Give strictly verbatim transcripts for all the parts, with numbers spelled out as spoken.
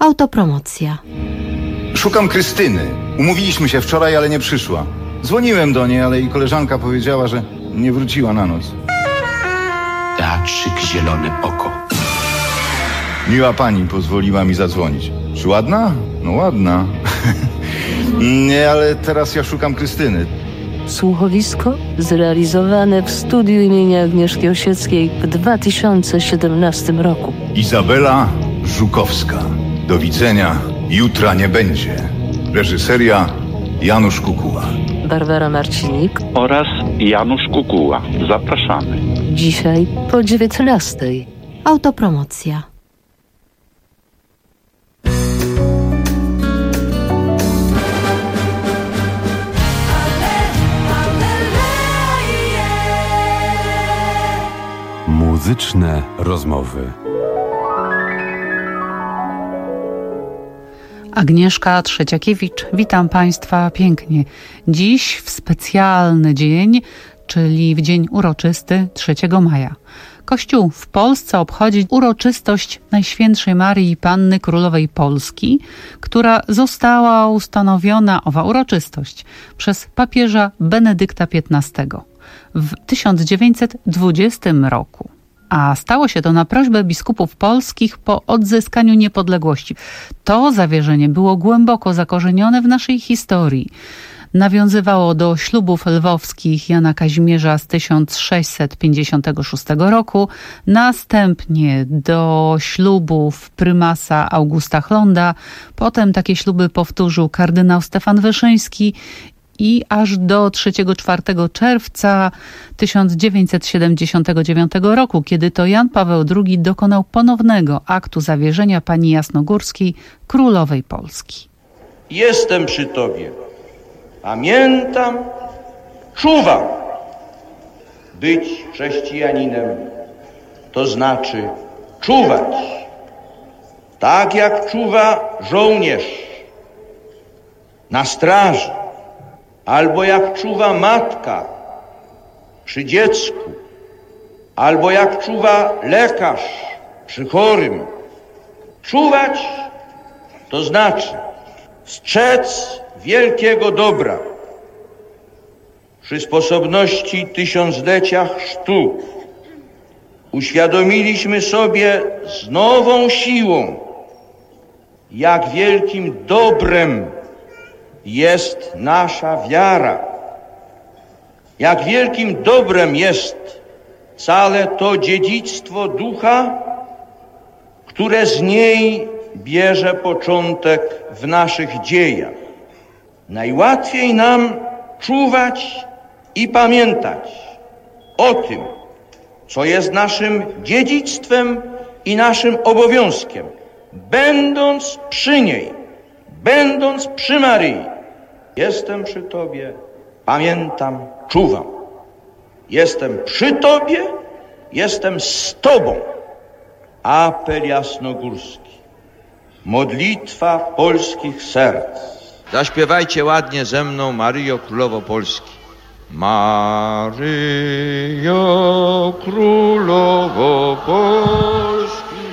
Autopromocja. Szukam Krystyny. Umówiliśmy się wczoraj, ale nie przyszła. Dzwoniłem do niej, ale jej koleżanka powiedziała, że nie wróciła na noc. Teatrzyk Zielone Oko. Miła pani pozwoliła mi zadzwonić. Czy ładna? No ładna. Nie, ale teraz ja szukam Krystyny. Słuchowisko zrealizowane w studiu imienia Agnieszki Osieckiej w dwa tysiące siedemnastym roku. Izabela Żukowska. Do widzenia. Jutra nie będzie. Reżyseria Janusz Kukuła. Barbara Marcinik oraz Janusz Kukuła. Zapraszamy. Dzisiaj po dziewiętnastej. Autopromocja. Muzyczne rozmowy. Agnieszka Trzeciakiewicz, witam Państwa pięknie. Dziś w specjalny dzień, czyli w dzień uroczysty trzeciego maja. Kościół w Polsce obchodzi uroczystość Najświętszej Maryi Panny Królowej Polski, która została ustanowiona, owa uroczystość, przez papieża Benedykta piętnastego w tysiąc dziewięćset dwudziestym roku. A stało się to na prośbę biskupów polskich po odzyskaniu niepodległości. To zawierzenie było głęboko zakorzenione w naszej historii. Nawiązywało do ślubów lwowskich Jana Kazimierza z tysiąc sześćset pięćdziesiątego szóstego roku, następnie do ślubów prymasa Augusta Hlonda, potem takie śluby powtórzył kardynał Stefan Wyszyński i aż do trzeciego czwartego czerwca tysiąc dziewięćset siedemdziesiątego dziewiątego roku, kiedy to Jan Paweł drugi dokonał ponownego aktu zawierzenia pani Jasnogórskiej, królowej Polski. Jestem przy Tobie, pamiętam, czuwam. Być chrześcijaninem to znaczy czuwać, tak jak czuwa żołnierz na straży, albo jak czuwa matka przy dziecku, albo jak czuwa lekarz przy chorym. Czuwać to znaczy strzec wielkiego dobra. Przy sposobności tysiąclecia chrztu uświadomiliśmy sobie z nową siłą, jak wielkim dobrem jest nasza wiara. Jak wielkim dobrem jest całe to dziedzictwo ducha, które z niej bierze początek w naszych dziejach. Najłatwiej nam czuwać i pamiętać o tym, co jest naszym dziedzictwem i naszym obowiązkiem, będąc przy niej, będąc przy Maryi. Jestem przy Tobie, pamiętam, czuwam. Jestem przy Tobie, jestem z Tobą. Apel jasnogórski. Modlitwa polskich serc. Zaśpiewajcie ładnie ze mną Maryjo Królowo Polski. Maryjo Królowo Polski,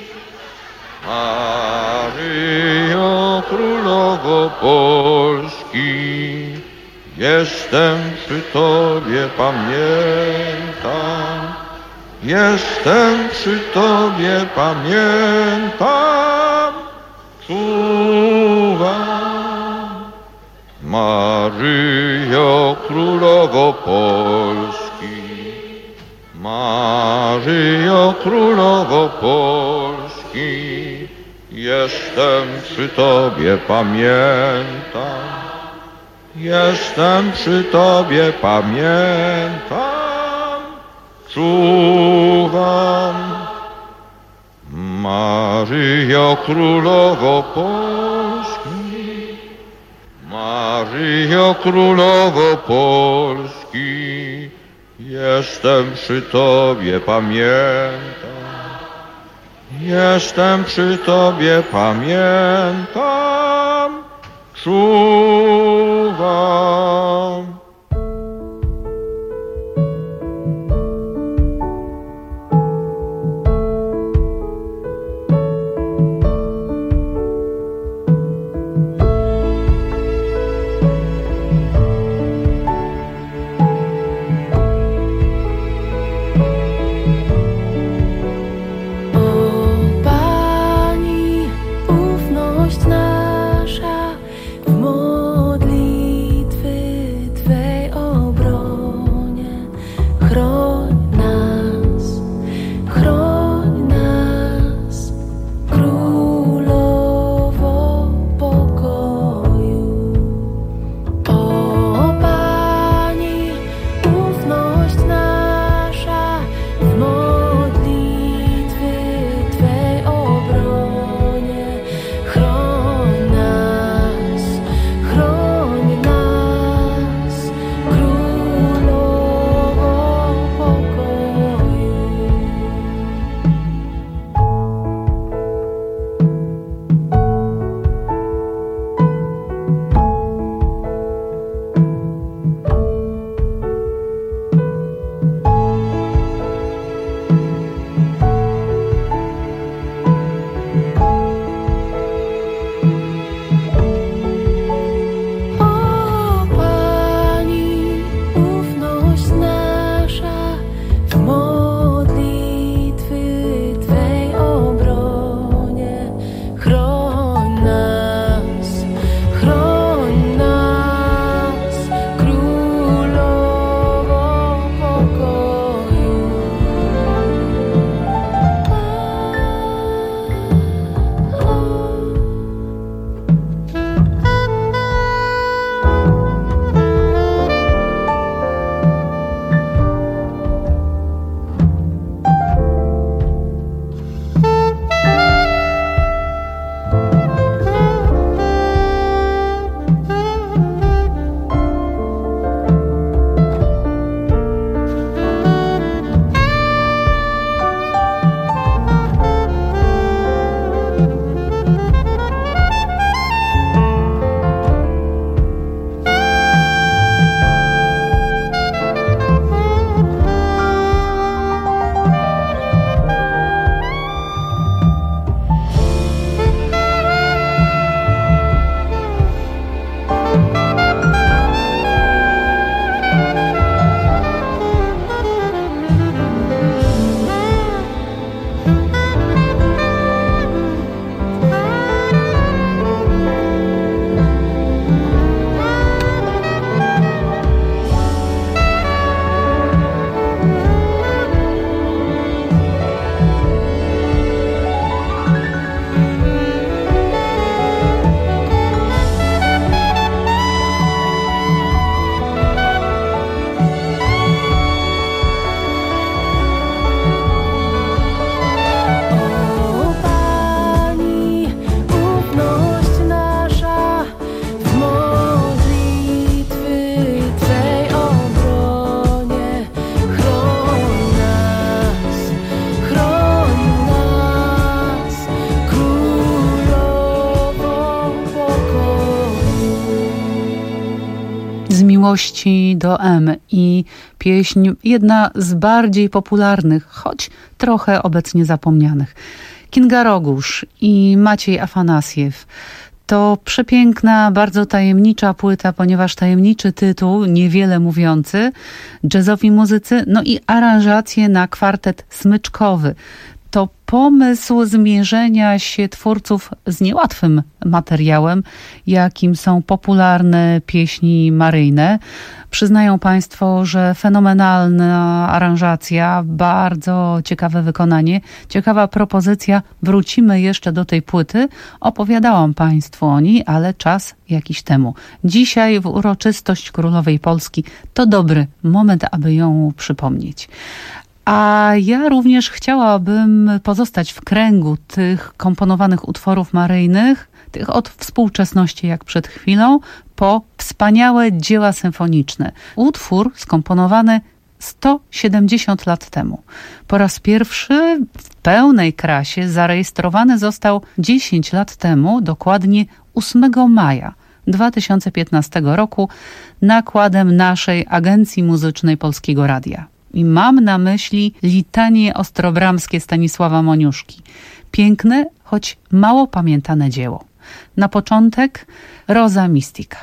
Maryjo Królowo Polski, jestem przy Tobie, pamiętam, jestem przy Tobie, pamiętam, czuwam. Maryjo Królowo Polski, Maryjo Królowo Polski, jestem przy Tobie, pamiętam, jestem przy Tobie, pamiętam, czuwam. Maryjo Królowo Polski, Maryjo Królowo Polski, jestem przy Tobie, pamiętam, jestem przy Tobie, pamiętam, czuwam. Miłości do M i pieśń jedna z bardziej popularnych, choć trochę obecnie zapomnianych. Kinga Rogusz i Maciej Afanasjew. To przepiękna, bardzo tajemnicza płyta, ponieważ tajemniczy tytuł, niewiele mówiący, jazzowi muzycy, no i aranżacje na kwartet smyczkowy. To pomysł zmierzenia się twórców z niełatwym materiałem, jakim są popularne pieśni maryjne. Przyznają Państwo, że fenomenalna aranżacja, bardzo ciekawe wykonanie, ciekawa propozycja. Wrócimy jeszcze do tej płyty. Opowiadałam Państwu o niej, ale czas jakiś temu. Dzisiaj w uroczystość Królowej Polski to dobry moment, aby ją przypomnieć. A ja również chciałabym pozostać w kręgu tych komponowanych utworów maryjnych, tych od współczesności jak przed chwilą, po wspaniałe dzieła symfoniczne. Utwór skomponowany sto siedemdziesiąt lat temu. Po raz pierwszy w pełnej krasie zarejestrowany został dziesięć lat temu, dokładnie ósmego maja dwa tysiące piętnastego roku, nakładem naszej Agencji Muzycznej Polskiego Radia. I mam na myśli litanie ostrobramskie Stanisława Moniuszki. Piękne, choć mało pamiętane dzieło. Na początek Rosa Mystica.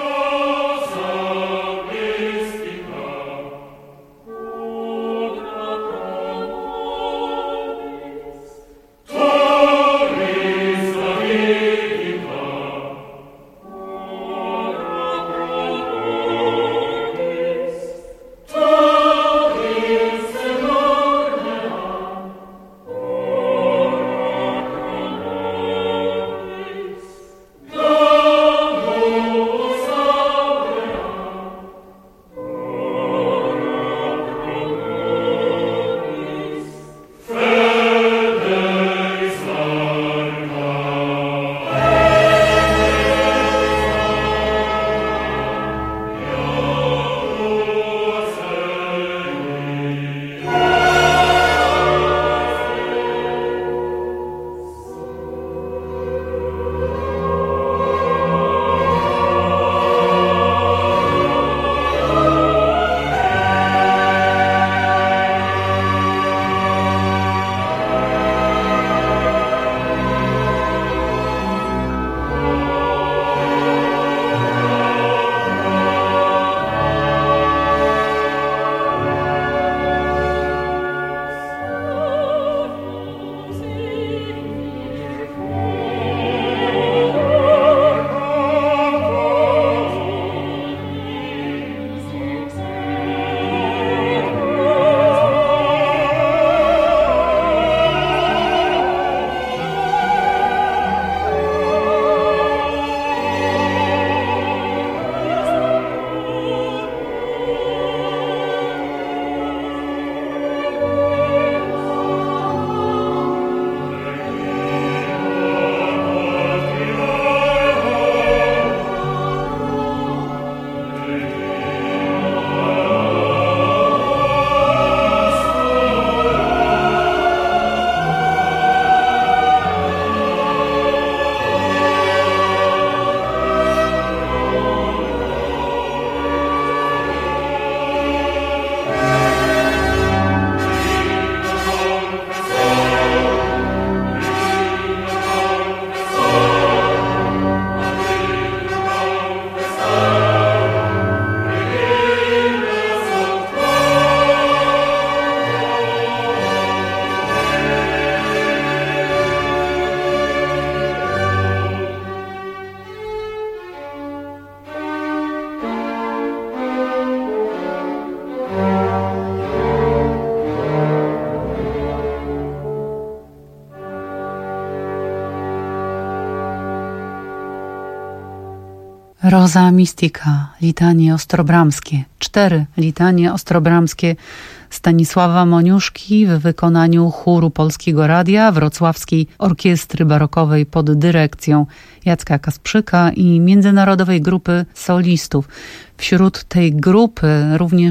Rosa Mystica, litanie ostrobramskie. Cztery litanie ostrobramskie Stanisława Moniuszki w wykonaniu chóru Polskiego Radia, Wrocławskiej Orkiestry Barokowej pod dyrekcją Jacka Kasprzyka i międzynarodowej grupy solistów. Wśród tej grupy również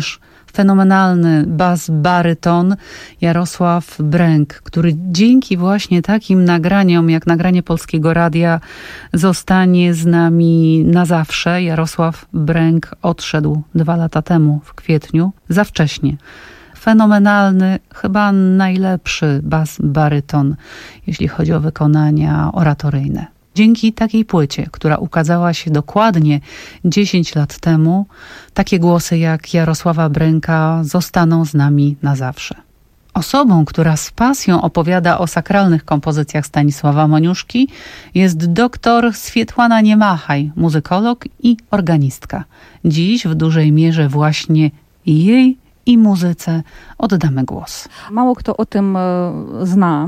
fenomenalny bas-baryton Jarosław Bręk, który dzięki właśnie takim nagraniom, jak nagranie Polskiego Radia, zostanie z nami na zawsze. Jarosław Bręk odszedł dwa lata temu, w kwietniu, za wcześnie. Fenomenalny, chyba najlepszy bas-baryton, jeśli chodzi o wykonania oratoryjne. Dzięki takiej płycie, która ukazała się dokładnie dziesięć lat temu, takie głosy jak Jarosława Bręka zostaną z nami na zawsze. Osobą, która z pasją opowiada o sakralnych kompozycjach Stanisława Moniuszki, jest doktor Swietłana Niemachaj, muzykolog i organistka. Dziś w dużej mierze właśnie jej i muzyce oddamy głos. Mało kto o tym zna,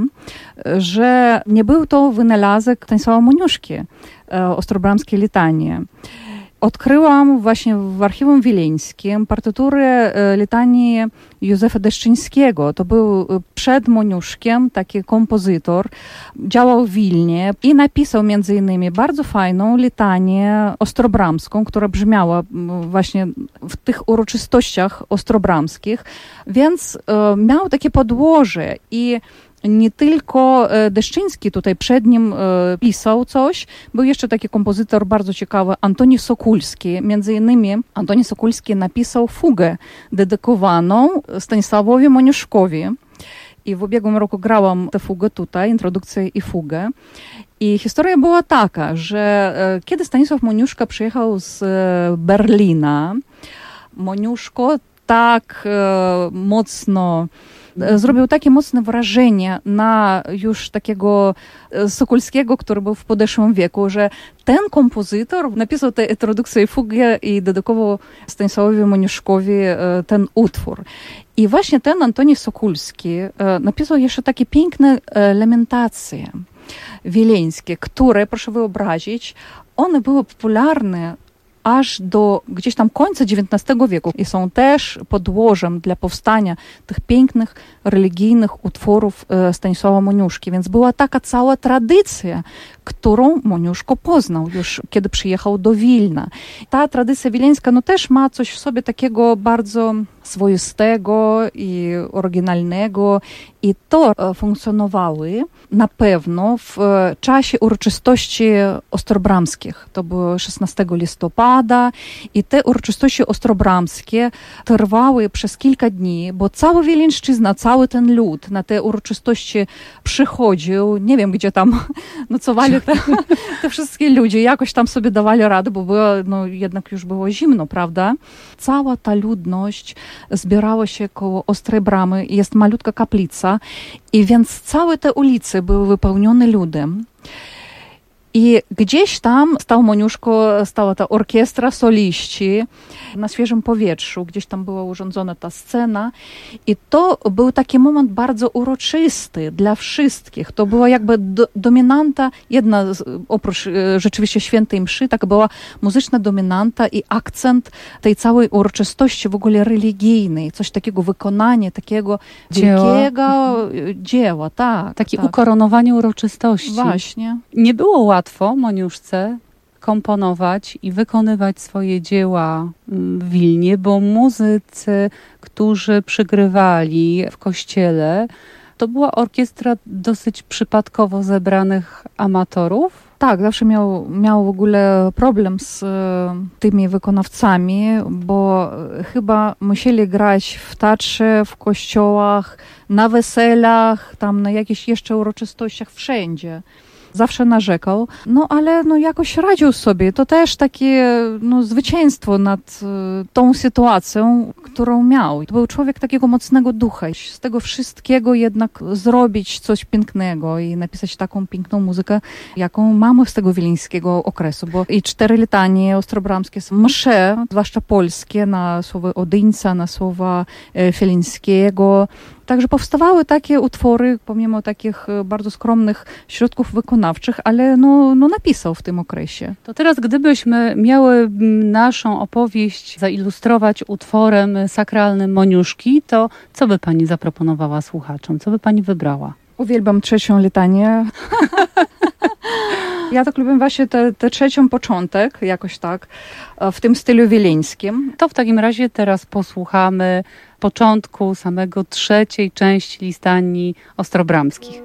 że nie był to wynalazek Stanisława Moniuszki, Ostrobramskie litanie. Odkryłam właśnie w Archiwum Wileńskim partyturę litanii Józefa Deszczyńskiego. To był przed Moniuszkiem taki kompozytor, działał w Wilnie i napisał między innymi bardzo fajną litanię ostrobramską, która brzmiała właśnie w tych uroczystościach ostrobramskich, więc miał takie podłoże i nie tylko Deszczyński tutaj przed nim pisał coś, był jeszcze taki kompozytor bardzo ciekawy, Antoni Sokulski. Między innymi Antoni Sokulski napisał fugę dedykowaną Stanisławowi Moniuszkowi. I w ubiegłym roku grałam tę fugę tutaj, introdukcję i fugę. I historia była taka, że kiedy Stanisław Moniuszka przyjechał z Berlina, Moniuszko tak mocno zrobił takie mocne wrażenie na już takiego Sokulskiego, który był w podeszłym wieku, że ten kompozytor napisał tę introdukcję i fugę i dedykował Stanisławowi Moniuszkowi ten utwór. I właśnie ten Antoni Sokulski napisał jeszcze takie piękne lamentacje wileńskie, które, proszę wyobrazić, one były popularne aż do gdzieś tam końca dziewiętnastego wieku i są też podłożem dla powstania tych pięknych religijnych utworów Stanisława Moniuszki. Więc była taka cała tradycja, którą Moniuszko poznał już, kiedy przyjechał do Wilna. Ta tradycja wileńska no, też ma coś w sobie takiego bardzo swoistego i oryginalnego i to funkcjonowały na pewno w czasie uroczystości ostrobramskich. To było szesnastego listopada i te uroczystości ostrobramskie trwały przez kilka dni, bo cała Wileńszczyzna, cały ten lud na te uroczystości przychodził. Nie wiem, gdzie tam nocowali te, te wszystkie ludzie. Jakoś tam sobie dawali radę, bo było, no, jednak już było zimno, prawda? Cała ta ludność zbierała się koło Ostrej Bramy. Jest malutka kaplica i więc całe te ulice były wypełnione ludem. I gdzieś tam stał Moniuszko, stała ta orkiestra, soliści na świeżym powietrzu. Gdzieś tam była urządzona ta scena. I to był taki moment bardzo uroczysty dla wszystkich. To była jakby do, dominanta, jedna z, oprócz e, rzeczywiście świętej mszy, taka była muzyczna dominanta i akcent tej całej uroczystości w ogóle religijnej. Coś takiego, wykonanie takiego dzieła. wielkiego dzieła. Tak, Takie tak. ukoronowanie uroczystości. Właśnie. Nie było łatwo łatwo Moniuszce komponować i wykonywać swoje dzieła w Wilnie, bo muzycy, którzy przygrywali w kościele, to była orkiestra dosyć przypadkowo zebranych amatorów. Tak, zawsze miał, miał w ogóle problem z tymi wykonawcami, bo chyba musieli grać w teatrze, w kościołach, na weselach, tam na jakichś jeszcze uroczystościach, wszędzie. Zawsze narzekał, no ale no jakoś radził sobie. To też takie no, zwycięstwo nad y, tą sytuacją, którą miał. To był człowiek takiego mocnego ducha. Z tego wszystkiego jednak zrobić coś pięknego i napisać taką piękną muzykę, jaką mamy z tego wileńskiego okresu. Bo i cztery litanie ostrobramskie są msze, zwłaszcza polskie, na słowa Odyńca, na słowa e, Fielińskiego. Także powstawały takie utwory, pomimo takich bardzo skromnych środków wykonawczych, ale no, no napisał w tym okresie. To teraz, gdybyśmy miały naszą opowieść zailustrować utworem sakralnym Moniuszki, to co by pani zaproponowała słuchaczom? Co by pani wybrała? Uwielbiam trzecią litanię. Ja tak lubię właśnie tę trzecią początek, jakoś tak, w tym stylu wileńskim. To w takim razie teraz posłuchamy początku samego trzeciej części litanii ostrobramskich.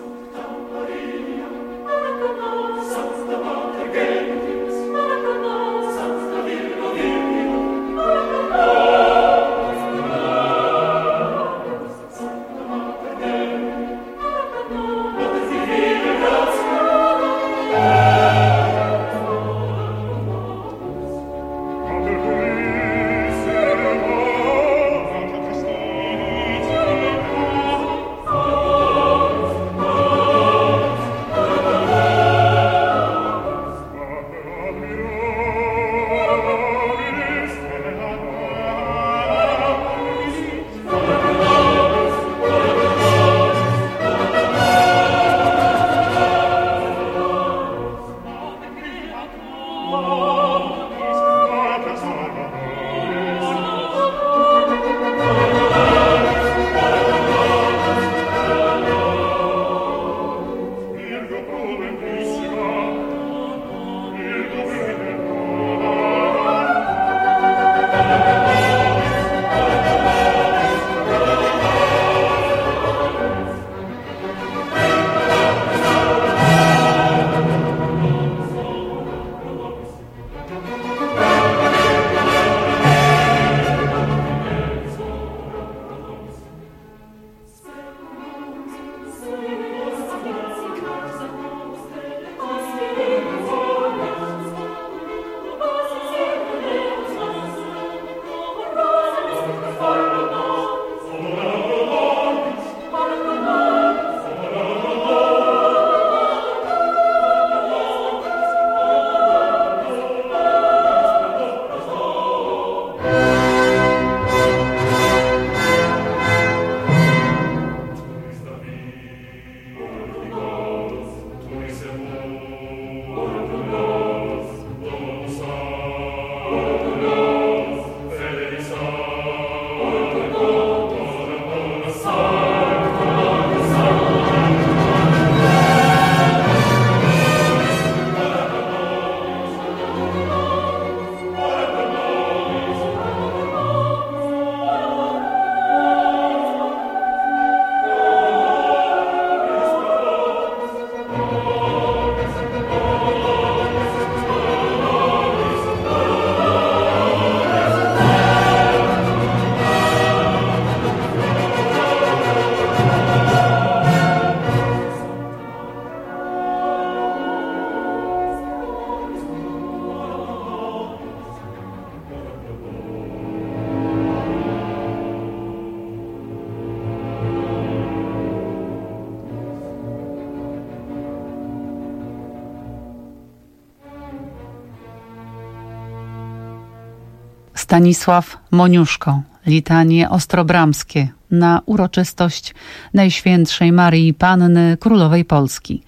Stanisław Moniuszko, litanie ostrobramskie na uroczystość Najświętszej Maryi Panny Królowej Polski.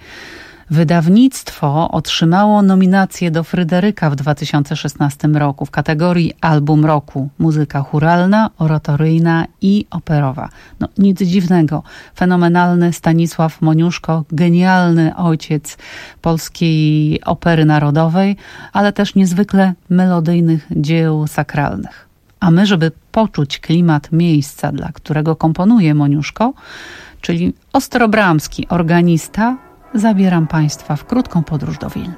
Wydawnictwo otrzymało nominację do Fryderyka w dwa tysiące szesnastym roku w kategorii Album Roku, muzyka chóralna, oratoryjna i operowa. No nic dziwnego, fenomenalny Stanisław Moniuszko, genialny ojciec polskiej opery narodowej, ale też niezwykle melodyjnych dzieł sakralnych. A my, żeby poczuć klimat miejsca, dla którego komponuje Moniuszko, czyli ostrobramski organista, zabieram Państwa w krótką podróż do Wilna.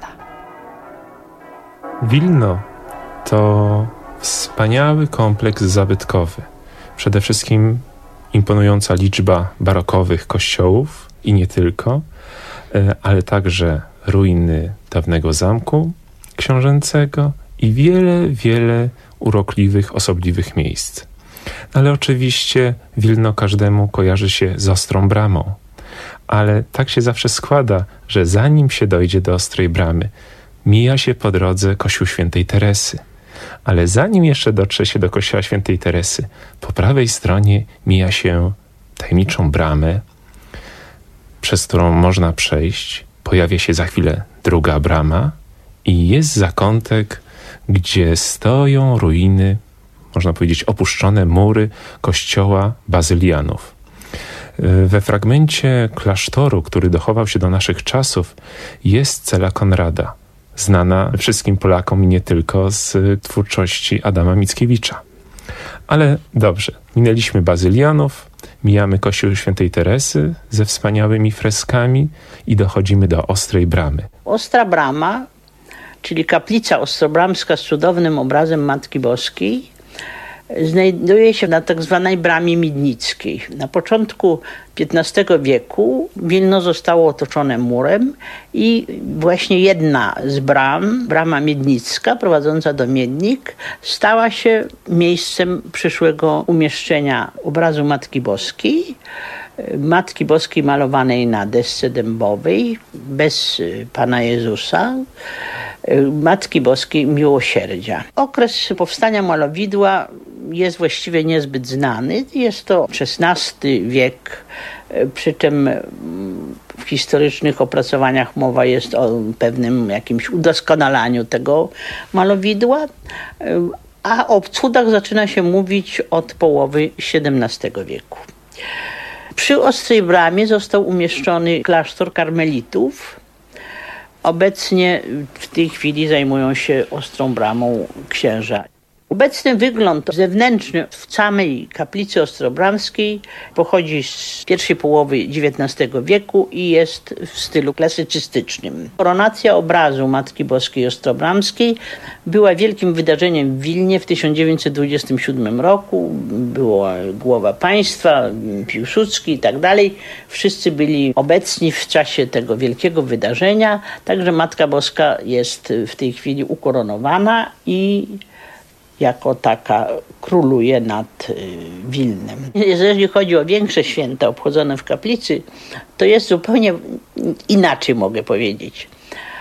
Wilno to wspaniały kompleks zabytkowy. Przede wszystkim imponująca liczba barokowych kościołów i nie tylko, ale także ruiny dawnego zamku książęcego i wiele, wiele urokliwych, osobliwych miejsc. Ale oczywiście Wilno każdemu kojarzy się z Ostrą Bramą. Ale tak się zawsze składa, że zanim się dojdzie do Ostrej Bramy, mija się po drodze Kościół Świętej Teresy. Ale zanim jeszcze dotrze się do Kościoła Świętej Teresy, po prawej stronie mija się tajemniczą bramę, przez którą można przejść. Pojawia się za chwilę druga brama i jest zakątek, gdzie stoją ruiny, można powiedzieć opuszczone mury kościoła bazylianów. We fragmencie klasztoru, który dochował się do naszych czasów, jest cela Konrada, znana wszystkim Polakom i nie tylko z twórczości Adama Mickiewicza. Ale dobrze, minęliśmy Bazylionów, mijamy kościół świętej Teresy ze wspaniałymi freskami i dochodzimy do Ostrej Bramy. Ostra Brama, czyli kaplica ostrobramska z cudownym obrazem Matki Boskiej, znajduje się na tak zwanej Bramie Miednickiej. Na początku piętnastego wieku Wilno zostało otoczone murem i właśnie jedna z bram, Brama Miednicka prowadząca do Miednik, stała się miejscem przyszłego umieszczenia obrazu Matki Boskiej. Matki Boskiej malowanej na desce dębowej, bez Pana Jezusa, Matki Boskiej Miłosierdzia. Okres powstania malowidła jest właściwie niezbyt znany. Jest to szesnasty wiek, przy czym w historycznych opracowaniach mowa jest o pewnym jakimś udoskonalaniu tego malowidła, a o cudach zaczyna się mówić od połowy siedemnastego wieku. Przy Ostrej Bramie został umieszczony klasztor karmelitów. Obecnie w tej chwili zajmują się Ostrą Bramą księża. Obecny wygląd zewnętrzny w samej kaplicy ostrobramskiej pochodzi z pierwszej połowy dziewiętnastego wieku i jest w stylu klasycystycznym. Koronacja obrazu Matki Boskiej Ostrobramskiej była wielkim wydarzeniem w Wilnie w tysiąc dziewięćset dwudziestym siódmym roku. Była głowa państwa, Piłsudski i tak dalej. Wszyscy byli obecni w czasie tego wielkiego wydarzenia, także Matka Boska jest w tej chwili ukoronowana i jako taka króluje nad Wilnem. Jeżeli chodzi o większe święta obchodzone w kaplicy, to jest zupełnie inaczej, mogę powiedzieć.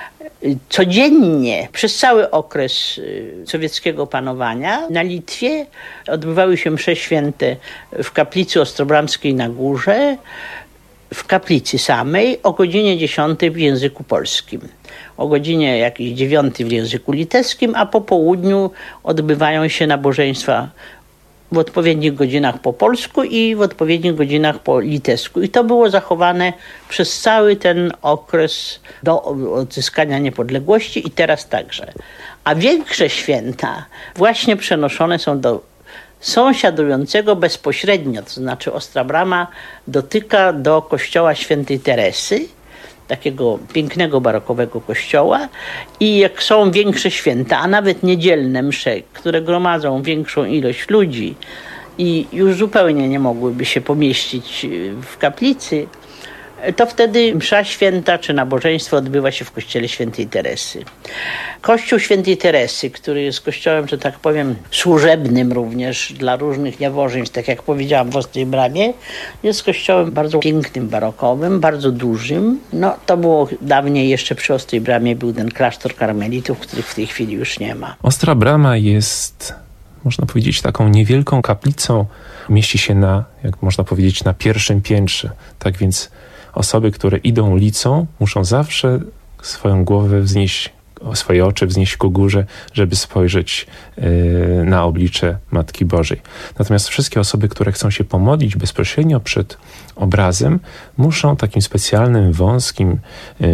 Codziennie, przez cały okres sowieckiego panowania na Litwie odbywały się msze święte w kaplicy ostrobramskiej na górze, w kaplicy samej o godzinie dziesiątej w języku polskim, o godzinie jakiejś dziewiątej w języku litewskim, a po południu odbywają się nabożeństwa w odpowiednich godzinach po polsku i w odpowiednich godzinach po litewsku. I to było zachowane przez cały ten okres do odzyskania niepodległości i teraz także. A większe święta właśnie przenoszone są do sąsiadującego bezpośrednio, to znaczy Ostra Brama dotyka do kościoła świętej Teresy, takiego pięknego barokowego kościoła, i jak są większe święta, a nawet niedzielne msze, które gromadzą większą ilość ludzi i już zupełnie nie mogłyby się pomieścić w kaplicy, to wtedy msza święta czy nabożeństwo odbywa się w kościele świętej Teresy. Kościół świętej Teresy, który jest kościołem, że tak powiem, służebnym również dla różnych nabożeństw, tak jak powiedziałam w Ostrej Bramie, jest kościołem bardzo pięknym, barokowym, bardzo dużym. No to było dawniej, jeszcze przy Ostrej Bramie był ten klasztor karmelitów, których w tej chwili już nie ma. Ostra Brama jest, można powiedzieć, taką niewielką kaplicą. Mieści się na, jak można powiedzieć, na pierwszym piętrze. Tak więc osoby, które idą ulicą, muszą zawsze swoją głowę wznieść, swoje oczy wznieść ku górze, żeby spojrzeć yy, na oblicze Matki Bożej. Natomiast wszystkie osoby, które chcą się pomodlić bezpośrednio przed obrazem, muszą takim specjalnym, wąskim, yy,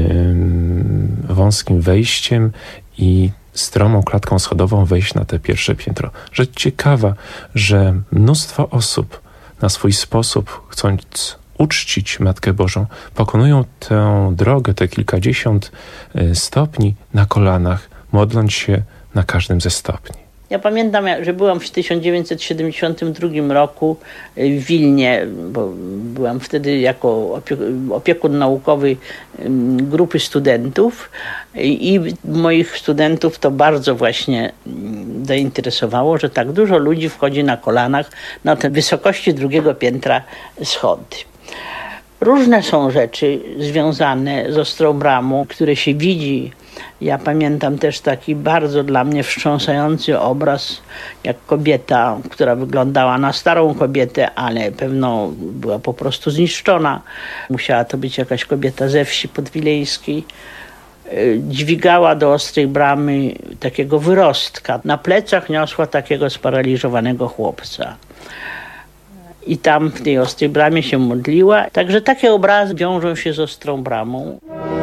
wąskim wejściem i stromą klatką schodową wejść na te pierwsze piętro. Rzecz ciekawa, że mnóstwo osób na swój sposób, chcąc uczcić Matkę Bożą, pokonują tę drogę, te kilkadziesiąt stopni na kolanach, modląc się na każdym ze stopni. Ja pamiętam, że byłam w tysiąc dziewięćset siedemdziesiątym drugim roku w Wilnie, bo byłam wtedy jako opiekun naukowy grupy studentów i moich studentów to bardzo właśnie zainteresowało, że tak dużo ludzi wchodzi na kolanach na te wysokości drugiego piętra schody. Różne są rzeczy związane z Ostrą Bramą, które się widzi. Ja pamiętam też taki bardzo dla mnie wstrząsający obraz, jak kobieta, która wyglądała na starą kobietę, ale pewno była po prostu zniszczona. Musiała to być jakaś kobieta ze wsi podwilejskiej. Dźwigała do Ostrej Bramy takiego wyrostka. Na plecach niosła takiego sparaliżowanego chłopca. i tam w tej Ostrej Bramie się modliła. Także takie obrazy wiążą się z Ostrą Bramą.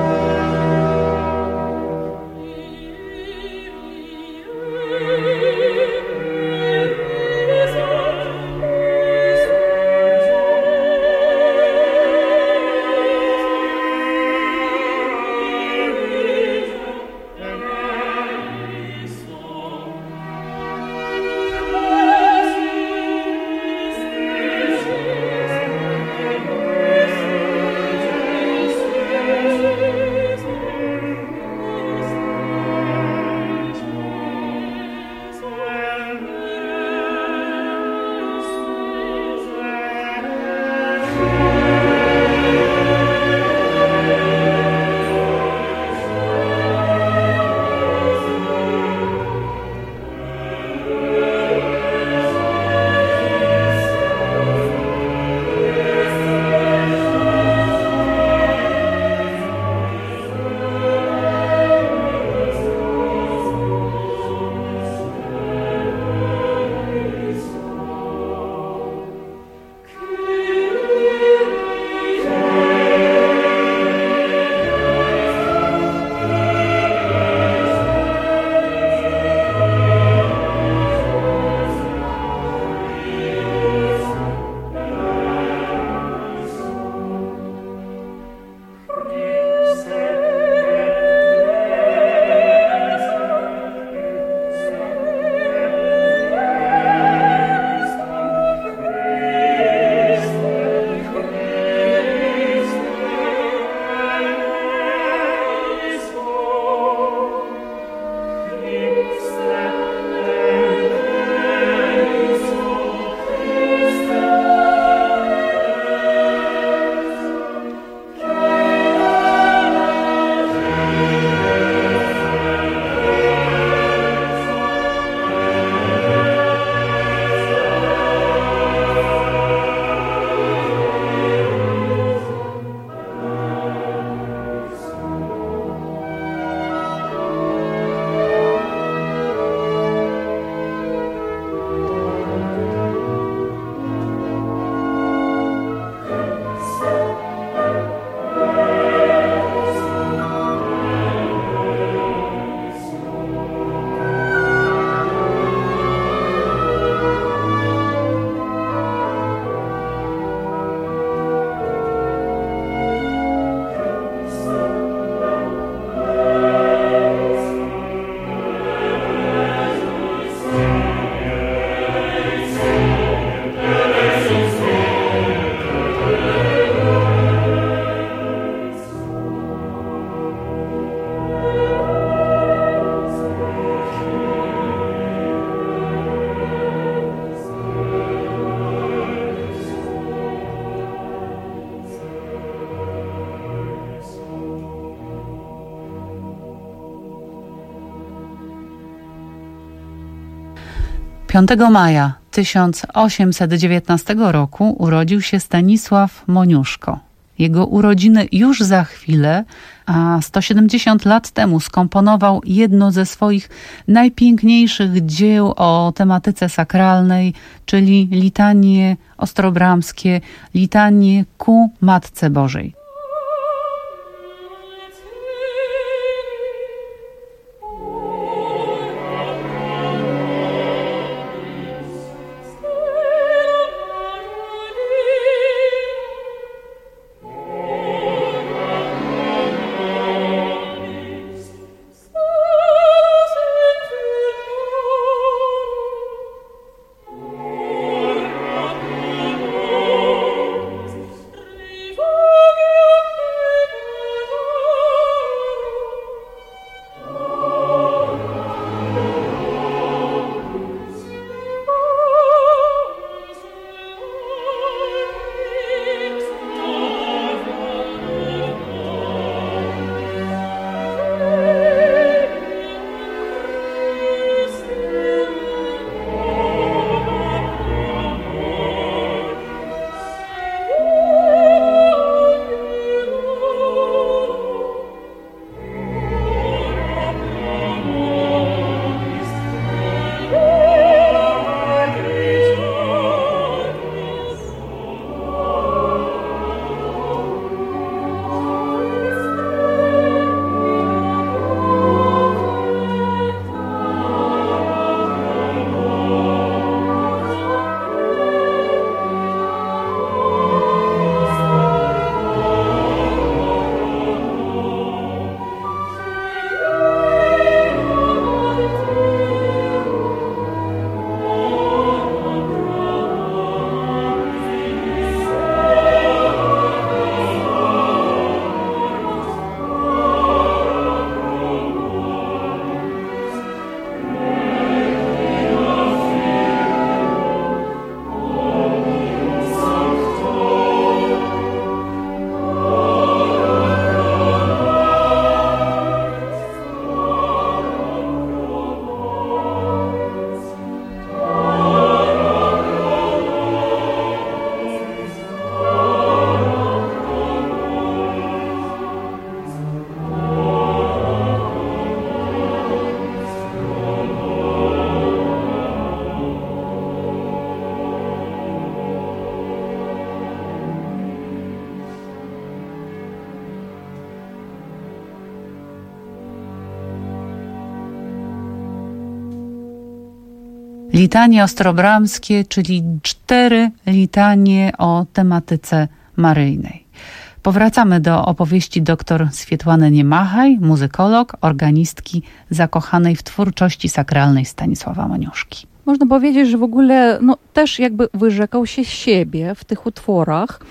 piątego maja tysiąc osiemset dziewiętnastego roku urodził się Stanisław Moniuszko. Jego urodziny już za chwilę, a sto siedemdziesiąt lat temu skomponował jedno ze swoich najpiękniejszych dzieł o tematyce sakralnej, czyli litanie ostrobramskie, litanie ku Matce Bożej. Forget Litanie ostrobramskie, czyli cztery litanie o tematyce maryjnej. Powracamy do opowieści dr Swietłany Niemachaj, muzykolog, organistki zakochanej w twórczości sakralnej Stanisława Moniuszki. Można powiedzieć, że w ogóle no, też jakby wyrzekał się siebie w tych utworach,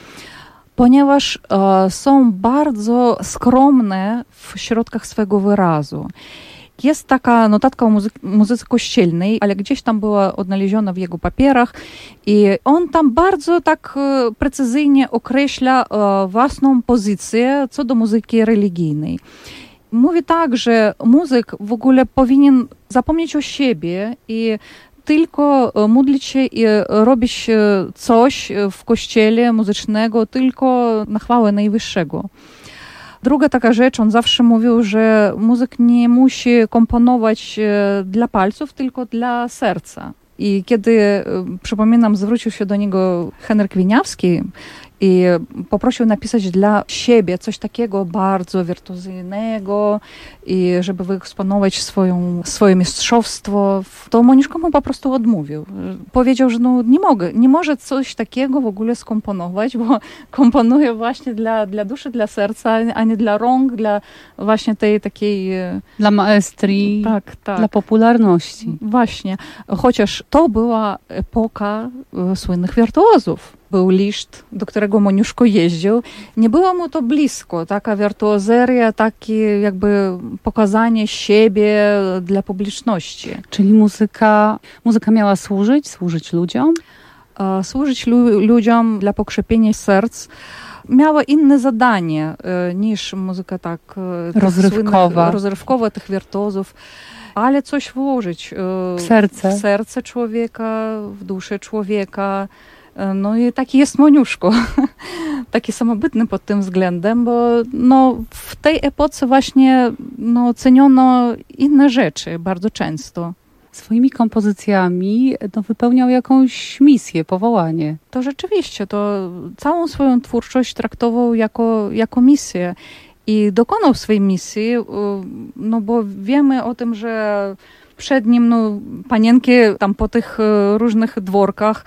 ponieważ e, są bardzo skromne w środkach swego wyrazu. Jest taka notatka o muzy- muzyce kościelnej, ale gdzieś tam była odnaleziona w jego papierach i on tam bardzo tak e, precyzyjnie określa e, własną pozycję co do muzyki religijnej. Mówi tak, że muzyk w ogóle powinien zapomnieć o siebie i tylko modlić się i robić coś w kościele muzycznego tylko na chwałę Najwyższego. Druga taka rzecz, on zawsze mówił, że muzyk nie musi komponować dla palców, tylko dla serca. I kiedy, przypominam, zwrócił się do niego Henryk Wieniawski i poprosił napisać dla siebie coś takiego bardzo wirtuozyjnego i żeby wyeksponować swoją, swoje mistrzostwo, to Moniuszko mu po prostu odmówił. Powiedział, że no nie mogę, nie może coś takiego w ogóle skomponować, bo komponuje właśnie dla, dla duszy, dla serca, a nie dla rąk, dla właśnie tej takiej... Dla maestrii, tak, tak. Dla popularności. Właśnie. Chociaż to była epoka słynnych wirtuozów. Był Liszt, do którego Moniuszko jeździł. Nie było mu to blisko, taka wirtuozeria, takie jakby pokazanie siebie dla publiczności. Czyli muzyka, muzyka miała służyć, służyć ludziom? Służyć lu- ludziom dla pokrzepienia serc. Miała inne zadanie niż muzyka tak rozrywkowa, słynnych, rozrywkowa tych wirtuozów, ale coś włożyć w serce. w serce człowieka, w duszę człowieka. No i taki jest Moniuszko, taki samobytny pod tym względem, bo no, w tej epoce właśnie no, ceniono inne rzeczy bardzo często. Swoimi kompozycjami no, wypełniał jakąś misję, powołanie. To rzeczywiście, to całą swoją twórczość traktował jako, jako misję i dokonał swojej misji, no bo wiemy o tym, że przed nim no, panienki tam po tych różnych dworkach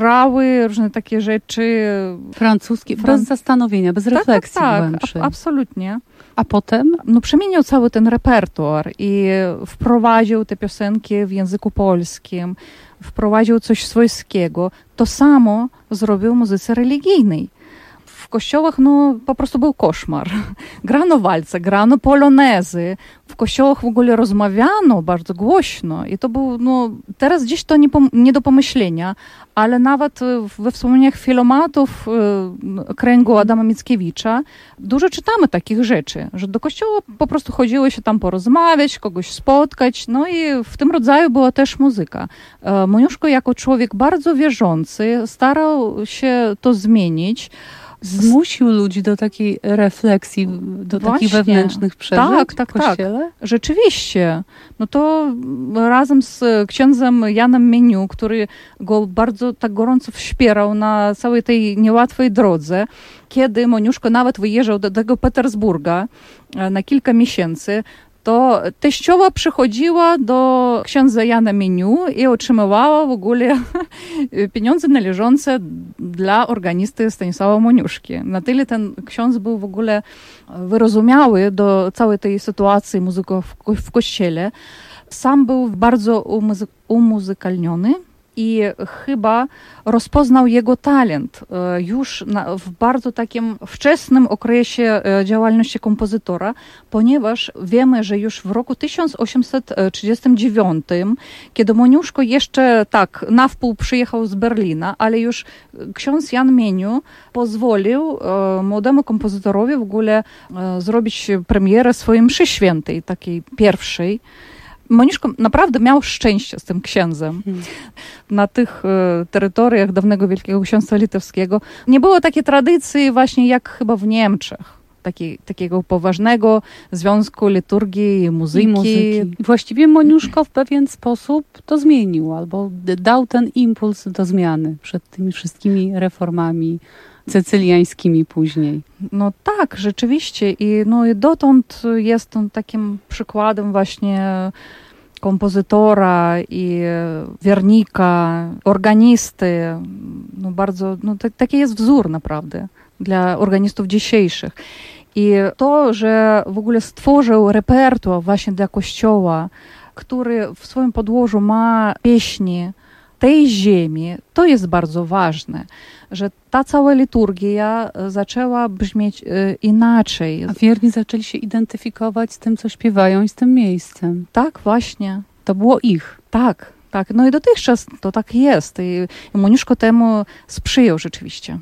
grały różne takie rzeczy. Francuskie, bez zastanowienia, bez refleksji tak, tak, głębszej. A, absolutnie. A potem? No przemienił cały ten repertuar i wprowadził te piosenki w języku polskim, wprowadził coś swojskiego. To samo zrobił w muzyce religijnej. W kościołach no, po prostu był koszmar. Grano walce, grano polonezy. W kościołach w ogóle rozmawiano bardzo głośno. I to był, no, teraz gdzieś to nie, pom- nie do pomyślenia, ale nawet we wspomnieniach filomatów y, kręgu Adama Mickiewicza dużo czytamy takich rzeczy, że do kościoła po prostu chodziło się tam porozmawiać, kogoś spotkać. No i w tym rodzaju była też muzyka. Y, Moniuszko jako człowiek bardzo wierzący starał się to zmienić. Zmusił ludzi do takiej refleksji, do Właśnie. takich wewnętrznych przeżyć tak, tak, w kościele? Tak. Rzeczywiście. No to razem z księdzem Janem Meniu, który go bardzo tak gorąco wspierał na całej tej niełatwej drodze, kiedy Moniuszko nawet wyjeżdżał do tego Petersburga na kilka miesięcy, to teściowa przychodziła do księdza Jana Meniu i otrzymywała w ogóle pieniądze należące dla organisty Stanisława Moniuszki. Na tyle ten ksiądz był w ogóle wyrozumiały do całej tej sytuacji muzyków w kościele. Sam był bardzo umuzy- umuzykalniony i chyba rozpoznał jego talent już na, w bardzo takim wczesnym okresie działalności kompozytora, ponieważ wiemy, że już w roku tysiąc osiemset trzydziestym dziewiątym, kiedy Moniuszko jeszcze tak na wpół przyjechał z Berlina, ale już ksiądz Jan Meniu pozwolił młodemu kompozytorowi w ogóle zrobić premierę swojej mszy świętej, takiej pierwszej. Moniuszko naprawdę miał szczęście z tym księdzem. Hmm. Na tych e, terytoriach dawnego Wielkiego Księstwa Litewskiego nie było takiej tradycji właśnie jak chyba w Niemczech. Taki, takiego poważnego związku liturgii i muzyki. I muzyki. Właściwie Moniuszko w pewien sposób to zmienił, albo dał ten impuls do zmiany przed tymi wszystkimi reformami cecyliańskimi później. No tak, rzeczywiście. I, no, i dotąd jest on takim przykładem właśnie kompozytora i wiernika, organisty. No bardzo, no t- taki jest wzór naprawdę dla organistów dzisiejszych. I to, że w ogóle stworzył repertuar właśnie dla kościoła, który w swoim podłożu ma pieśni tej ziemi, to jest bardzo ważne, że ta cała liturgia zaczęła brzmieć inaczej. A wierni zaczęli się identyfikować z tym, co śpiewają i z tym miejscem. Tak, właśnie. To było ich. Tak, tak. No i dotychczas to tak jest. I, i Moniuszko temu sprzyjał rzeczywiście.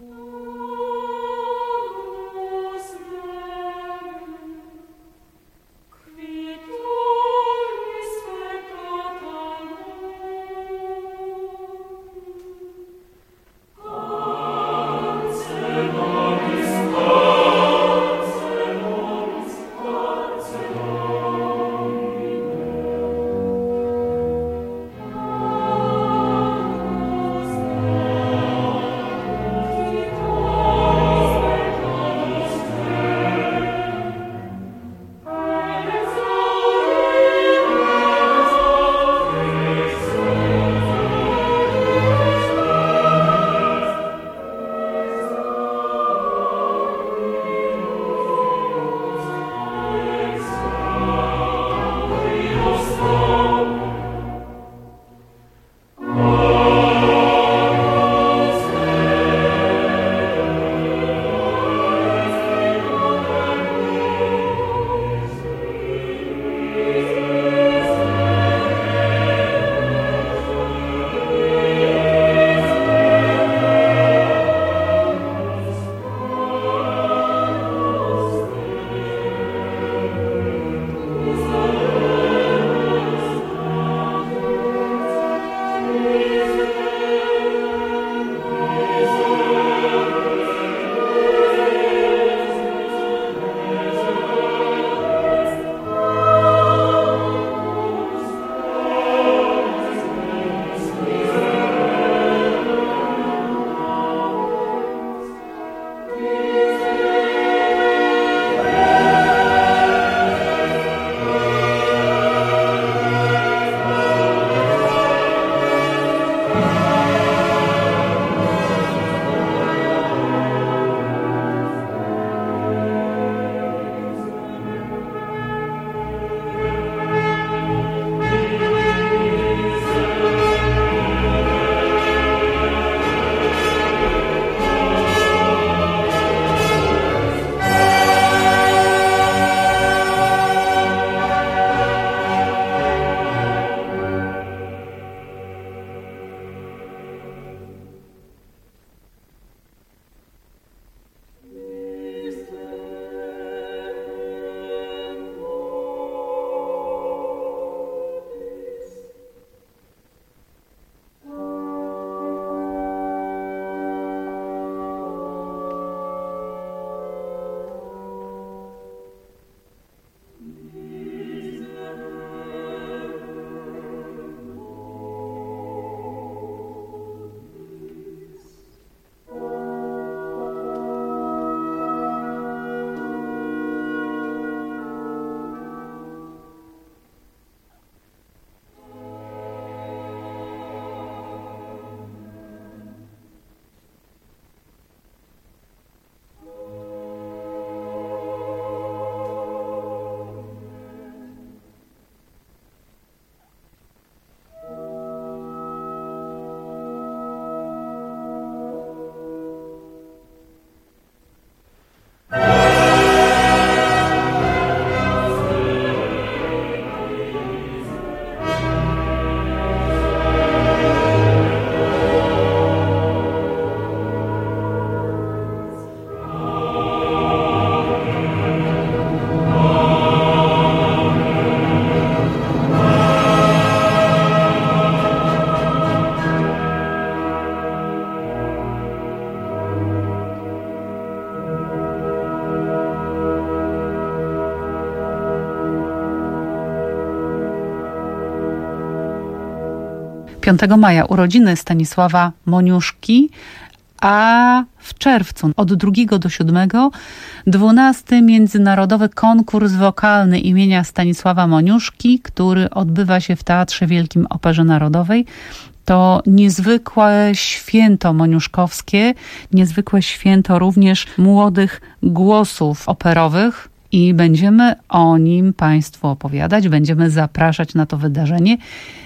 piątego maja urodziny Stanisława Moniuszki, a w czerwcu od drugiego do siódmego dwunasty Międzynarodowy Konkurs Wokalny imienia Stanisława Moniuszki, który odbywa się w Teatrze Wielkim Operze Narodowej. To niezwykłe święto moniuszkowskie, niezwykłe święto również młodych głosów operowych i będziemy o nim Państwu opowiadać, będziemy zapraszać na to wydarzenie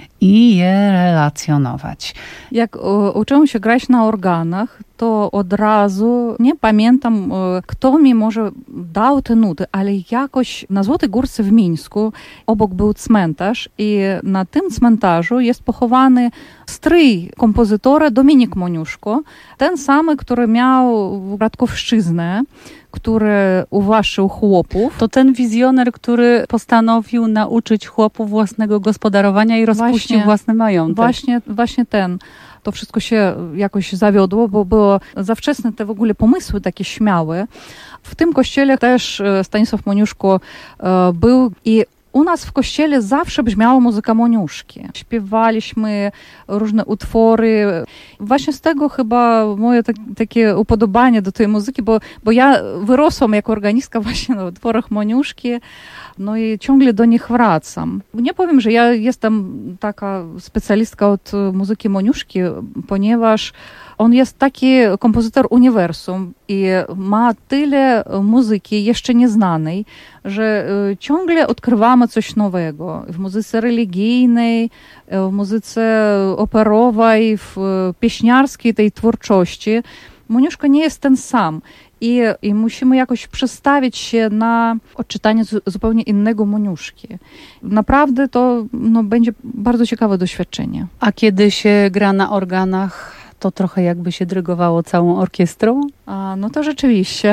i je relacjonować. Jak e, uczyłam się grać na organach, to od razu nie pamiętam, e, kto mi może dał te nuty, ale jakoś na Złotej Górce w Mińsku obok był cmentarz i na tym cmentarzu jest pochowany stryj kompozytora Dominik Moniuszko, ten sam, który miał Radkowszczyznę, który uwłaszczył chłopów. To ten wizjoner, który postanowił nauczyć chłopów własnego gospodarowania i rozpuścił właśnie, własny majątek. Właśnie, właśnie ten. To wszystko się jakoś zawiodło, bo było za wczesne te w ogóle pomysły takie śmiałe. W tym kościele też Stanisław Moniuszko był i u nas w kościele zawsze brzmiała muzyka Moniuszki. Śpiewaliśmy różne utwory. Właśnie z tego chyba moje tak, takie upodobanie do tej muzyki, bo, bo ja wyrosłam jako organistka właśnie na utworach Moniuszki, no i ciągle do nich wracam. Nie powiem, że ja jestem taka specjalistka od muzyki Moniuszki, ponieważ on jest taki kompozytor uniwersum i ma tyle muzyki jeszcze nieznanej, że ciągle odkrywamy coś nowego w muzyce religijnej, w muzyce operowej, w pieśniarskiej tej twórczości. Moniuszko nie jest ten sam. I, I musimy jakoś przestawić się na odczytanie zupełnie innego Moniuszki. Naprawdę to no, będzie bardzo ciekawe doświadczenie. A kiedy się gra na organach, to trochę jakby się dyrygowało całą orkiestrą? A, no to rzeczywiście.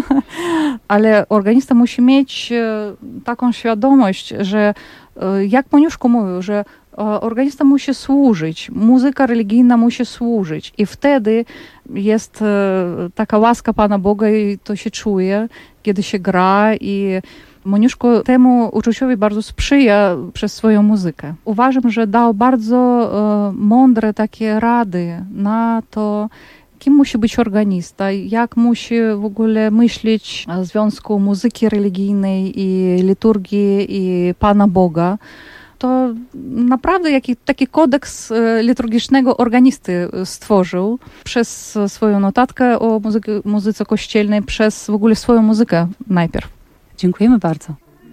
Ale organista musi mieć taką świadomość, że jak Moniuszko mówił, że organista musi służyć, muzyka religijna musi służyć i wtedy jest taka łaska Pana Boga i to się czuje, kiedy się gra i Moniuszko temu uczuciowi bardzo sprzyja przez swoją muzykę. Uważam, że dał bardzo mądre takie rady na to, kim musi być organista, jak musi w ogóle myśleć o związku muzyki religijnej i liturgii i Pana Boga. To naprawdę jaki, taki kodeks liturgicznego organisty stworzył przez swoją notatkę o muzyce, muzyce kościelnej, przez w ogóle swoją muzykę najpierw. Dziękujemy bardzo.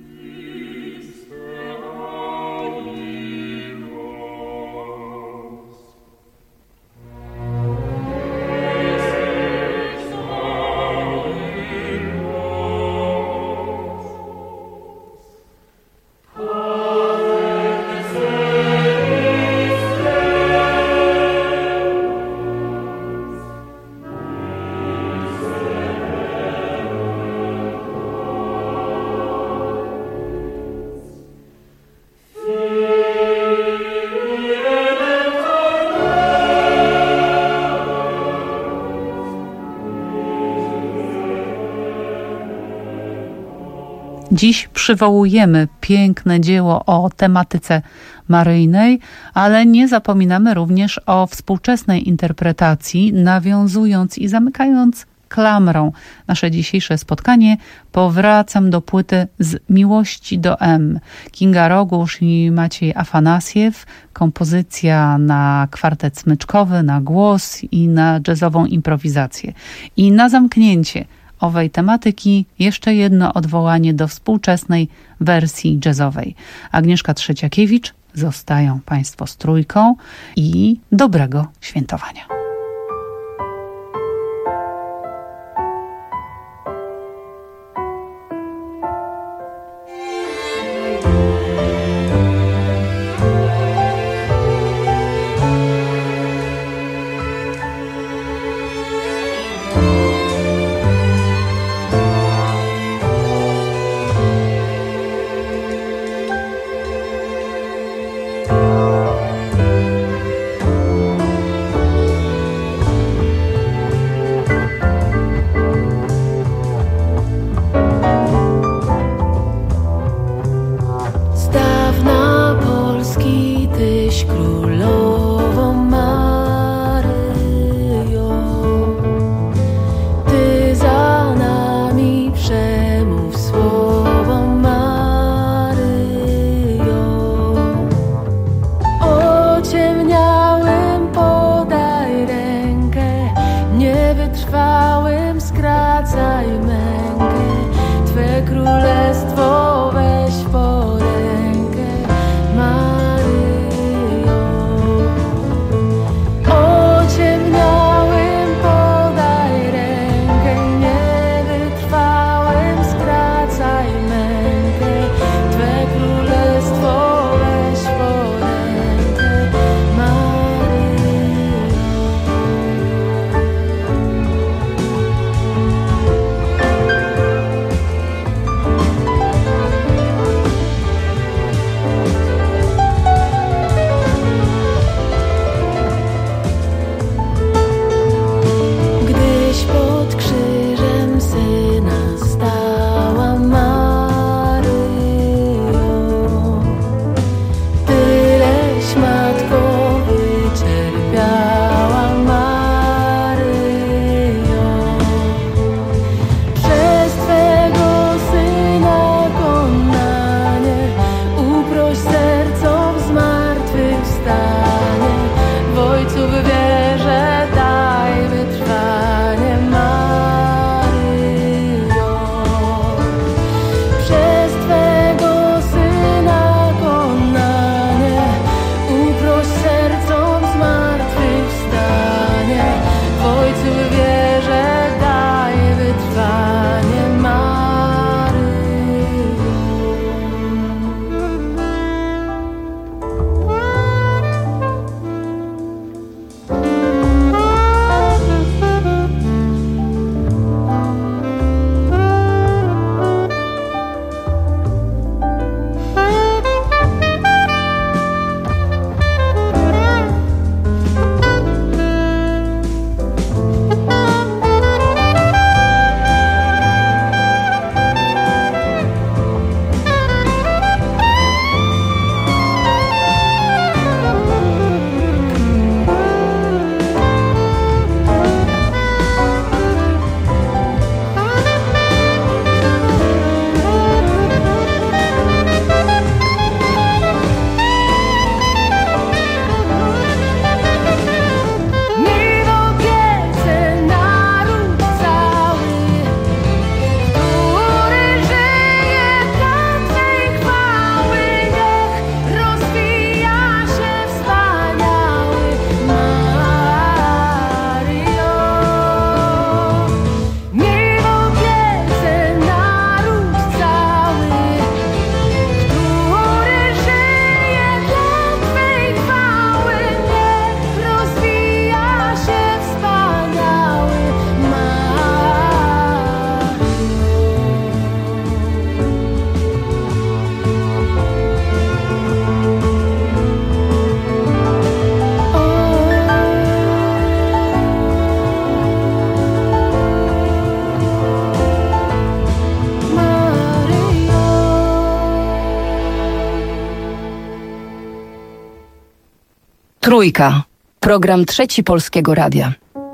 Dziś przywołujemy piękne dzieło o tematyce maryjnej, ale nie zapominamy również o współczesnej interpretacji, nawiązując i zamykając klamrą nasze dzisiejsze spotkanie. Powracam do płyty Z miłości do M. Kinga Rogusz i Maciej Afanasjew. Kompozycja na kwartet smyczkowy, na głos i na jazzową improwizację. I na zamknięcie owej tematyki jeszcze jedno odwołanie do współczesnej wersji jazzowej. Agnieszka Trzeciakiewicz, zostają Państwo z trójką i dobrego świętowania. Królową Maryją. Trójka. Program Trzeci Polskiego Radia.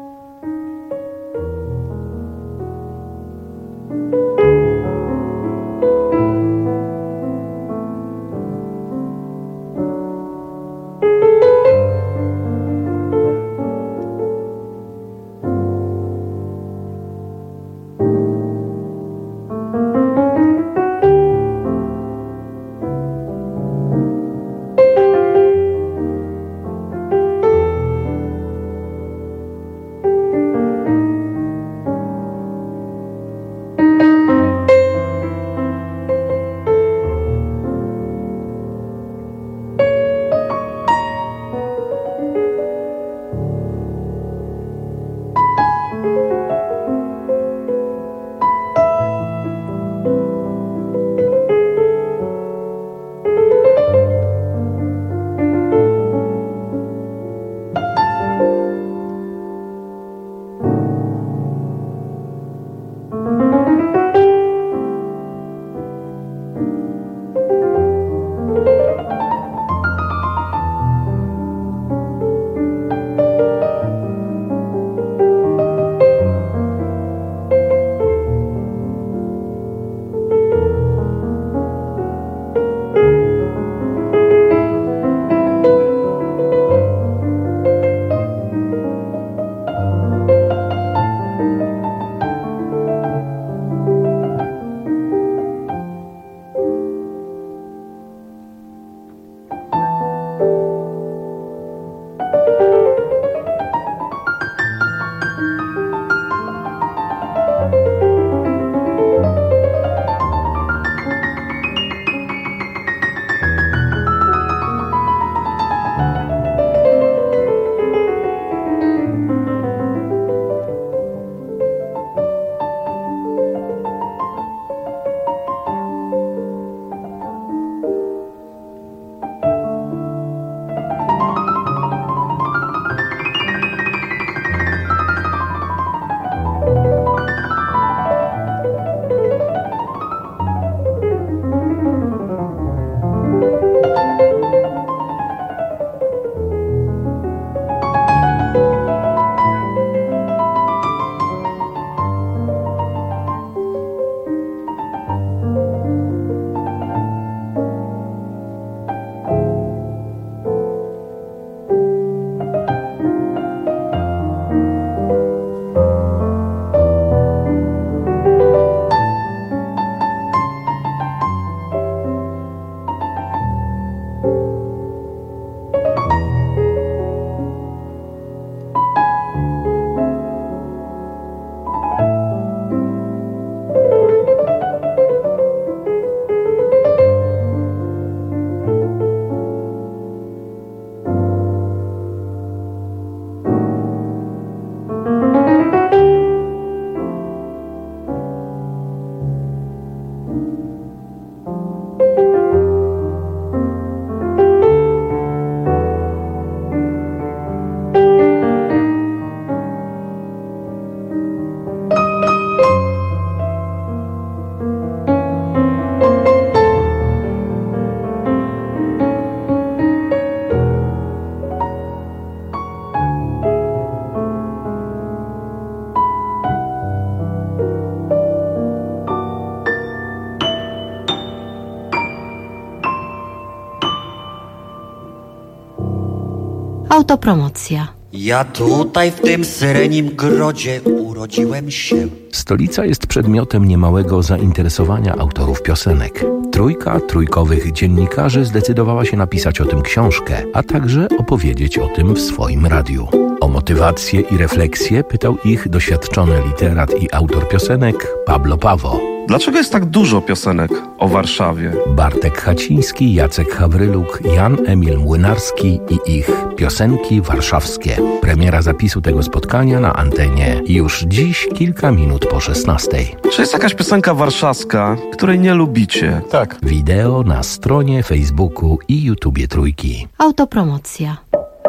Autopromocja. Ja tutaj w tym syrenim grodzie urodziłem się. Stolica jest przedmiotem niemałego zainteresowania autorów piosenek. Trójka trójkowych dziennikarzy zdecydowała się napisać o tym książkę, a także opowiedzieć o tym w swoim radiu. O motywację i refleksję pytał ich doświadczony literat i autor piosenek Pablo Pawo. Dlaczego jest tak dużo piosenek o Warszawie? Bartek Haciński, Jacek Hawryluk, Jan Emil Młynarski i ich piosenki warszawskie. Premiera zapisu tego spotkania na antenie już dziś kilka minut po szesnastej. Czy jest jakaś piosenka warszawska, której nie lubicie? Tak. Wideo na stronie Facebooku i YouTubie Trójki. Autopromocja.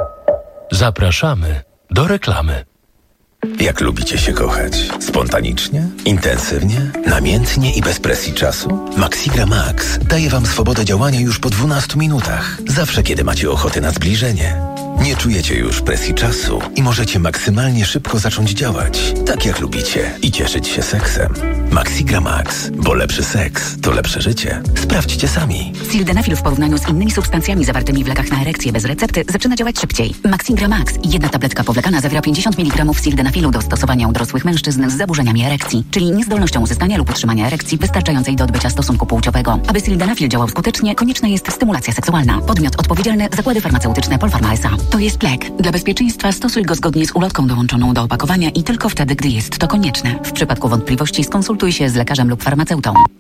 Zapraszamy do reklamy. Jak lubicie się kochać? Spontanicznie? Intensywnie? Namiętnie i bez presji czasu? Maxigra Max daje wam swobodę działania już po dwunastu minutach. Zawsze, kiedy macie ochotę na zbliżenie. Nie czujecie już presji czasu i możecie maksymalnie szybko zacząć działać, tak jak lubicie, i cieszyć się seksem. Maxigra Max, bo lepszy seks to lepsze życie. Sprawdźcie sami. Sildenafil w porównaniu z innymi substancjami zawartymi w lekach na erekcję bez recepty zaczyna działać szybciej. Maxigra Max, jedna tabletka powlekana zawiera pięćdziesiąt miligramów sildenafilu do stosowania u dorosłych mężczyzn z zaburzeniami erekcji, czyli niezdolnością uzyskania lub utrzymania erekcji wystarczającej do odbycia stosunku płciowego. Aby sildenafil działał skutecznie, konieczna jest stymulacja seksualna. Podmiot odpowiedzialny: Zakłady Farmaceutyczne Polpharma S A. To jest lek. Dla bezpieczeństwa stosuj go zgodnie z ulotką dołączoną do opakowania i tylko wtedy, gdy jest to konieczne. W przypadku wątpliwości skonsultuj się z lekarzem lub farmaceutą.